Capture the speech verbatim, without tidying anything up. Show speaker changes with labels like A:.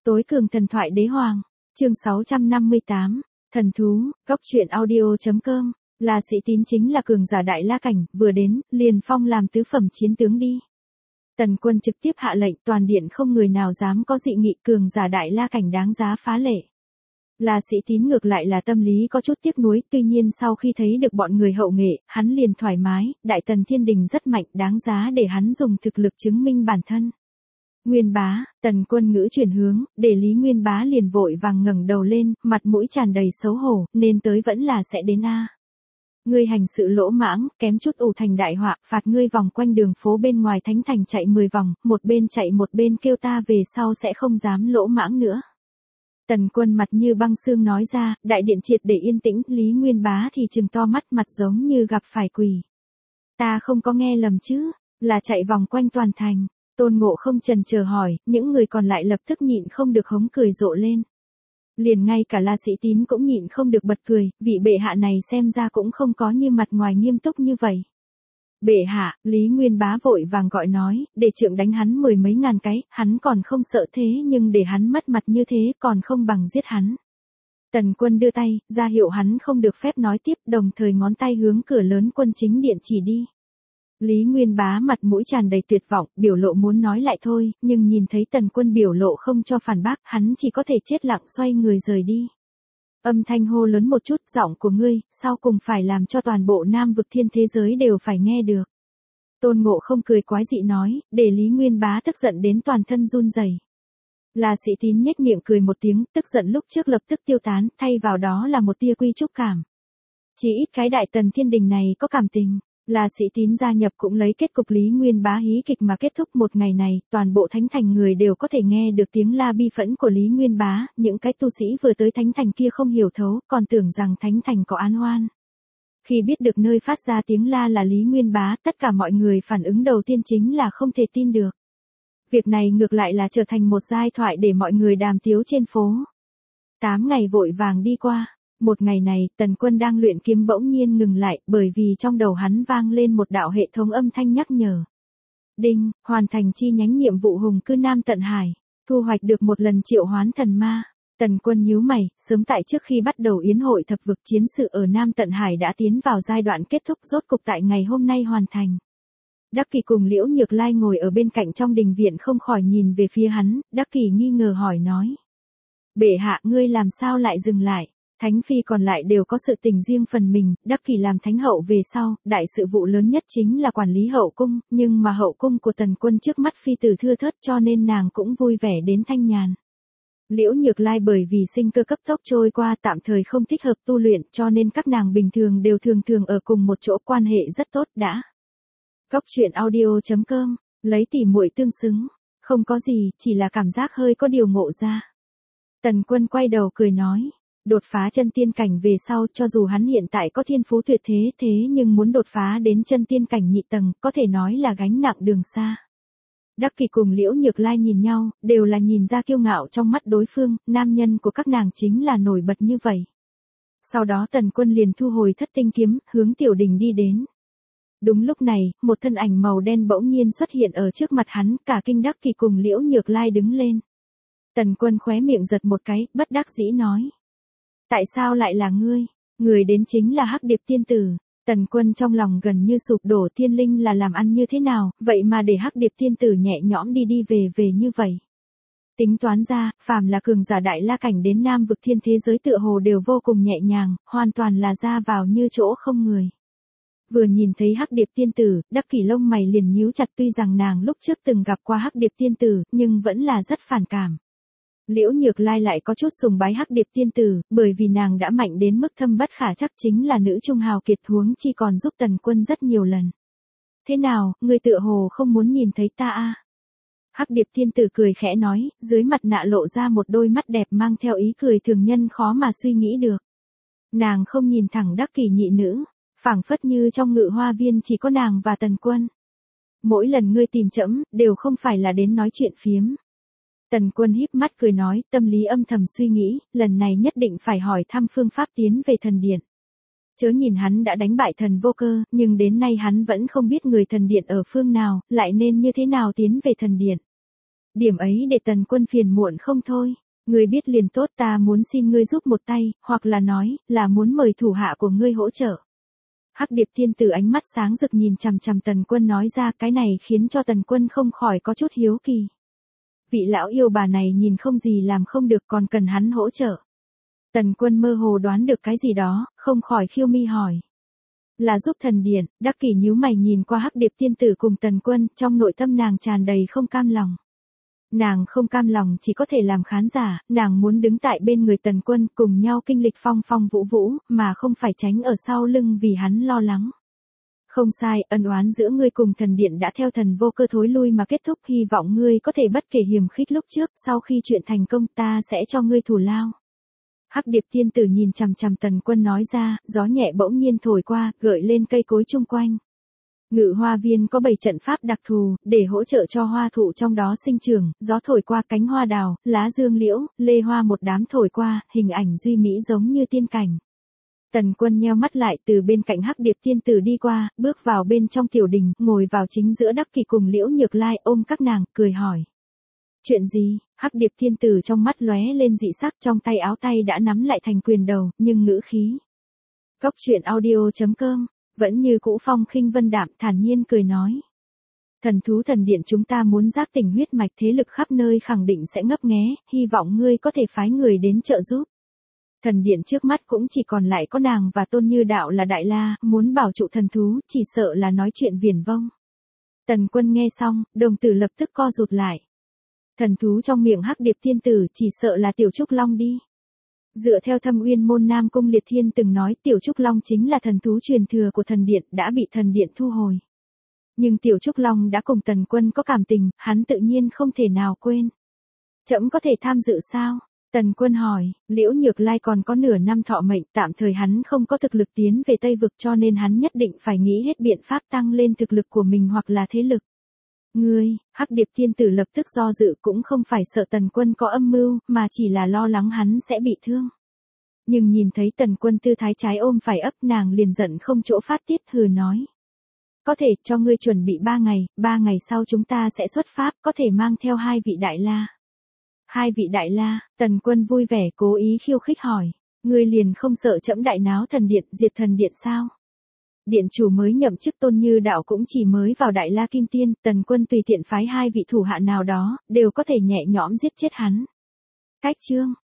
A: Tối cường thần thoại đế hoàng, chương sáu trăm năm mươi tám, thần thú, góc truyện audio.com, là Sĩ Tín chính là cường giả đại la cảnh, vừa đến, liền phong làm tứ phẩm chiến tướng đi. Tần Quân trực tiếp hạ lệnh, toàn điện không người nào dám có dị nghị, cường giả đại la cảnh đáng giá phá lệ. Là Sĩ Tín ngược lại là tâm lý có chút tiếc nuối, tuy nhiên sau khi thấy được bọn người hậu nghệ, hắn liền thoải mái, Đại Tần Thiên Đình rất mạnh, đáng giá để hắn dùng thực lực chứng minh bản thân. Nguyên Bá, Tần Quân ngữ chuyển hướng, để Lý Nguyên Bá liền vội vàng ngẩng đầu lên, mặt mũi tràn đầy xấu hổ, nên tới vẫn là sẽ đến a. Ngươi hành sự lỗ mãng, kém chút ủ thành đại họa, phạt ngươi vòng quanh đường phố bên ngoài thánh thành chạy mười vòng, một bên chạy một bên kêu ta về sau sẽ không dám lỗ mãng nữa. Tần Quân mặt như băng xương nói ra, đại điện triệt để yên tĩnh, Lý Nguyên Bá thì trừng to mắt, mặt giống như gặp phải quỷ. Ta không có nghe lầm chứ, là chạy vòng quanh toàn thành. Tôn Ngộ không chần chờ hỏi, những người còn lại lập tức nhịn không được hống cười rộ lên. Liền ngay cả La Sĩ Tín cũng nhịn không được bật cười, vị bệ hạ này xem ra cũng không có như mặt ngoài nghiêm túc như vậy. Bệ hạ, Lý Nguyên Bá vội vàng gọi nói, để trượng đánh hắn mười mấy ngàn cái, hắn còn không sợ thế nhưng để hắn mất mặt như thế còn không bằng giết hắn. Tần Quân đưa tay, ra hiệu hắn không được phép nói tiếp, đồng thời ngón tay hướng cửa lớn quân chính điện chỉ đi. Lý Nguyên Bá mặt mũi tràn đầy tuyệt vọng, biểu lộ muốn nói lại thôi, nhưng nhìn thấy Tần Quân biểu lộ không cho phản bác, hắn chỉ có thể chết lặng xoay người rời đi. Âm thanh hô lớn một chút, giọng của ngươi, sau cùng phải làm cho toàn bộ Nam vực thiên thế giới đều phải nghe được. Tôn Ngộ không cười quái dị nói, để Lý Nguyên Bá tức giận đến toàn thân run rẩy. Là Sĩ Tín nhếch miệng cười một tiếng, tức giận lúc trước lập tức tiêu tán, thay vào đó là một tia quy trúc cảm. Chỉ ít cái Đại Tần Thiên Đình này có cảm tình. Là Sĩ Tín gia nhập cũng lấy kết cục Lý Nguyên Bá hí kịch mà kết thúc. Một ngày này, toàn bộ thánh thành người đều có thể nghe được tiếng la bi phẫn của Lý Nguyên Bá, những cái tu sĩ vừa tới thánh thành kia không hiểu thấu, còn tưởng rằng thánh thành có án oan. Khi biết được nơi phát ra tiếng la là Lý Nguyên Bá, tất cả mọi người phản ứng đầu tiên chính là không thể tin được. Việc này ngược lại là trở thành một giai thoại để mọi người đàm tiếu trên phố. Tám ngày vội vàng đi qua. Một ngày này, Tần Quân đang luyện kiếm bỗng nhiên ngừng lại, bởi vì trong đầu hắn vang lên một đạo hệ thống âm thanh nhắc nhở. Đinh, hoàn thành chi nhánh nhiệm vụ hùng cư Nam Tận Hải, thu hoạch được một lần triệu hoán thần ma. Tần Quân nhíu mày, sớm tại trước khi bắt đầu yến hội thập vực chiến sự ở Nam Tận Hải đã tiến vào giai đoạn kết thúc, rốt cục tại ngày hôm nay hoàn thành. Đắc Kỷ cùng Liễu Nhược Lai ngồi ở bên cạnh trong đình viện không khỏi nhìn về phía hắn, Đắc Kỷ nghi ngờ hỏi nói. Bệ hạ, ngươi làm sao lại dừng lại? Thánh phi còn lại đều có sự tình riêng phần mình, Đắc Kỷ làm thánh hậu về sau, đại sự vụ lớn nhất chính là quản lý hậu cung, nhưng mà hậu cung của Tần Quân trước mắt phi tử thưa thớt cho nên nàng cũng vui vẻ đến thanh nhàn. Liễu Nhược Lai bởi vì sinh cơ cấp tốc trôi qua tạm thời không thích hợp tu luyện cho nên các nàng bình thường đều thường thường ở cùng một chỗ, quan hệ rất tốt đã. Góc truyện audio.com, lấy tỉ muội tương xứng, không có gì, chỉ là cảm giác hơi có điều ngộ ra. Tần Quân quay đầu cười nói. Đột phá chân tiên cảnh về sau, cho dù hắn hiện tại có thiên phú tuyệt thế thế nhưng muốn đột phá đến chân tiên cảnh nhị tầng, có thể nói là gánh nặng đường xa. Đắc Kỷ cùng Liễu Nhược Lai nhìn nhau, đều là nhìn ra kiêu ngạo trong mắt đối phương, nam nhân của các nàng chính là nổi bật như vậy. Sau đó Tần Quân liền thu hồi thất tinh kiếm, hướng tiểu đình đi đến. Đúng lúc này, một thân ảnh màu đen bỗng nhiên xuất hiện ở trước mặt hắn, cả kinh Đắc Kỷ cùng Liễu Nhược Lai đứng lên. Tần Quân khóe miệng giật một cái, bất đắc dĩ nói. Tại sao lại là ngươi? Người đến chính là Hắc Điệp tiên tử. Tần Quân trong lòng gần như sụp đổ, thiên linh là làm ăn như thế nào, vậy mà để Hắc Điệp tiên tử nhẹ nhõm đi đi về về như vậy. Tính toán ra, phàm là cường giả đại la cảnh đến Nam vực thiên thế giới tựa hồ đều vô cùng nhẹ nhàng, hoàn toàn là ra vào như chỗ không người. Vừa nhìn thấy Hắc Điệp tiên tử, Đắc Kỷ lông mày liền nhíu chặt, tuy rằng nàng lúc trước từng gặp qua Hắc Điệp tiên tử, nhưng vẫn là rất phản cảm. Liễu Nhược Lai lại có chút sùng bái Hắc Điệp tiên tử, bởi vì nàng đã mạnh đến mức thâm bất khả chắc, chính là nữ trung hào kiệt, huống chi còn giúp Tần Quân rất nhiều lần. Thế nào, ngươi tựa hồ không muốn nhìn thấy ta a? Hắc Điệp tiên tử cười khẽ nói, dưới mặt nạ lộ ra một đôi mắt đẹp mang theo ý cười thường nhân khó mà suy nghĩ được. Nàng không nhìn thẳng Đắc Kỷ nhị nữ, phảng phất như trong ngự hoa viên chỉ có nàng và Tần Quân. Mỗi lần ngươi tìm trẫm, đều không phải là đến nói chuyện phiếm. Tần Quân híp mắt cười nói, tâm lý âm thầm suy nghĩ, lần này nhất định phải hỏi thăm phương pháp tiến về thần điện. Chớ nhìn hắn đã đánh bại thần vô cơ, nhưng đến nay hắn vẫn không biết người thần điện ở phương nào, lại nên như thế nào tiến về thần điện. Điểm ấy để Tần Quân phiền muộn không thôi. Ngươi biết liền tốt, ta muốn xin ngươi giúp một tay, hoặc là nói, là muốn mời thủ hạ của ngươi hỗ trợ. Hắc Điệp Thiên Tử ánh mắt sáng rực nhìn chằm chằm Tần Quân nói ra, cái này khiến cho Tần Quân không khỏi có chút hiếu kỳ. Vị lão yêu bà này nhìn không gì làm không được, còn cần hắn hỗ trợ. Tần Quân mơ hồ đoán được cái gì đó, không khỏi khiêu mi hỏi. Là giúp thần điện. Đắc Kỷ nhíu mày nhìn qua Hắc Điệp Tiên Tử cùng Tần Quân, trong nội tâm nàng tràn đầy không cam lòng. Nàng không cam lòng chỉ có thể làm khán giả, nàng muốn đứng tại bên người Tần Quân cùng nhau kinh lịch phong phong vũ vũ, mà không phải tránh ở sau lưng vì hắn lo lắng. Không sai, ân oán giữa ngươi cùng thần điện đã theo thần vô cơ thối lui mà kết thúc, hy vọng ngươi có thể bất kể hiềm khích lúc trước, sau khi chuyện thành công ta sẽ cho ngươi thù lao. Hắc Điệp Tiên Tử nhìn chằm chằm Tần Quân nói ra, gió nhẹ bỗng nhiên thổi qua, gợi lên cây cối chung quanh. Ngự hoa viên có bảy trận pháp đặc thù, để hỗ trợ cho hoa thụ trong đó sinh trưởng, gió thổi qua cánh hoa đào, lá dương liễu, lê hoa một đám thổi qua, hình ảnh duy mỹ giống như tiên cảnh. Tần Quân nheo mắt lại, từ bên cạnh Hắc Điệp Tiên Tử đi qua, bước vào bên trong tiểu đình, ngồi vào chính giữa Đắc Kỷ cùng Liễu Nhược Lai, ôm các nàng, cười hỏi. Chuyện gì? Hắc Điệp Tiên Tử trong mắt lóe lên dị sắc, trong tay áo tay đã nắm lại thành quyền đầu, nhưng ngữ khí. Cốc truyện audio chấm com vẫn như cũ phong khinh vân đạm, thản nhiên cười nói. Thần thú thần điện chúng ta muốn giáp tình huyết mạch, thế lực khắp nơi khẳng định sẽ ngấp nghé, hy vọng ngươi có thể phái người đến trợ giúp. Thần điện trước mắt cũng chỉ còn lại có nàng và Tôn Như Đạo là đại la, muốn bảo trụ thần thú, chỉ sợ là nói chuyện viển vông. Tần Quân nghe xong, đồng tử lập tức co rụt lại. Thần thú trong miệng Hắc Điệp Tiên Tử chỉ sợ là Tiểu Trúc Long đi. Dựa theo Thâm Uyên môn Nam Cung Liệt Thiên từng nói, Tiểu Trúc Long chính là thần thú truyền thừa của thần điện, đã bị thần điện thu hồi. Nhưng Tiểu Trúc Long đã cùng Tần Quân có cảm tình, hắn tự nhiên không thể nào quên. Trẫm có thể tham dự sao? Tần Quân hỏi. Liễu Nhược Lai còn có nửa năm thọ mệnh, tạm thời hắn không có thực lực tiến về Tây Vực, cho nên hắn nhất định phải nghĩ hết biện pháp tăng lên thực lực của mình hoặc là thế lực. Ngươi, Hắc Điệp Tiên Tử lập tức do dự, cũng không phải sợ Tần Quân có âm mưu, mà chỉ là lo lắng hắn sẽ bị thương. Nhưng nhìn thấy Tần Quân tư thái trái ôm phải ấp, nàng liền giận không chỗ phát tiết, hừ nói. Có thể, cho ngươi chuẩn bị ba ngày, ba ngày sau chúng ta sẽ xuất phát, có thể mang theo hai vị đại la. Hai vị đại la? Tần Quân vui vẻ cố ý khiêu khích hỏi. Ngươi liền không sợ trẫm đại náo thần điện, diệt thần điện sao? Điện chủ mới nhậm chức Tôn Như Đạo cũng chỉ mới vào đại la kim tiên, Tần Quân tùy tiện phái hai vị thủ hạ nào đó, đều có thể nhẹ nhõm giết chết hắn. Cách chương,